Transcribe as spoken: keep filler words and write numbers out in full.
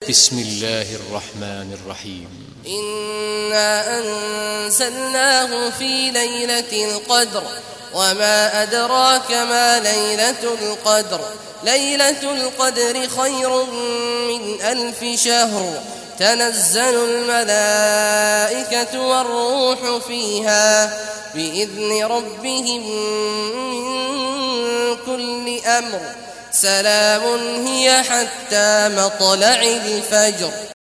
بسم الله الرحمن الرحيم إنا أنزلناه في ليلة القدر وما أدراك ما ليلة القدر ليلة القدر خير من ألف شهر تنزل الملائكة والروح فيها بإذن ربهم من كل أمر سلام هي حتى مطلع الفجر.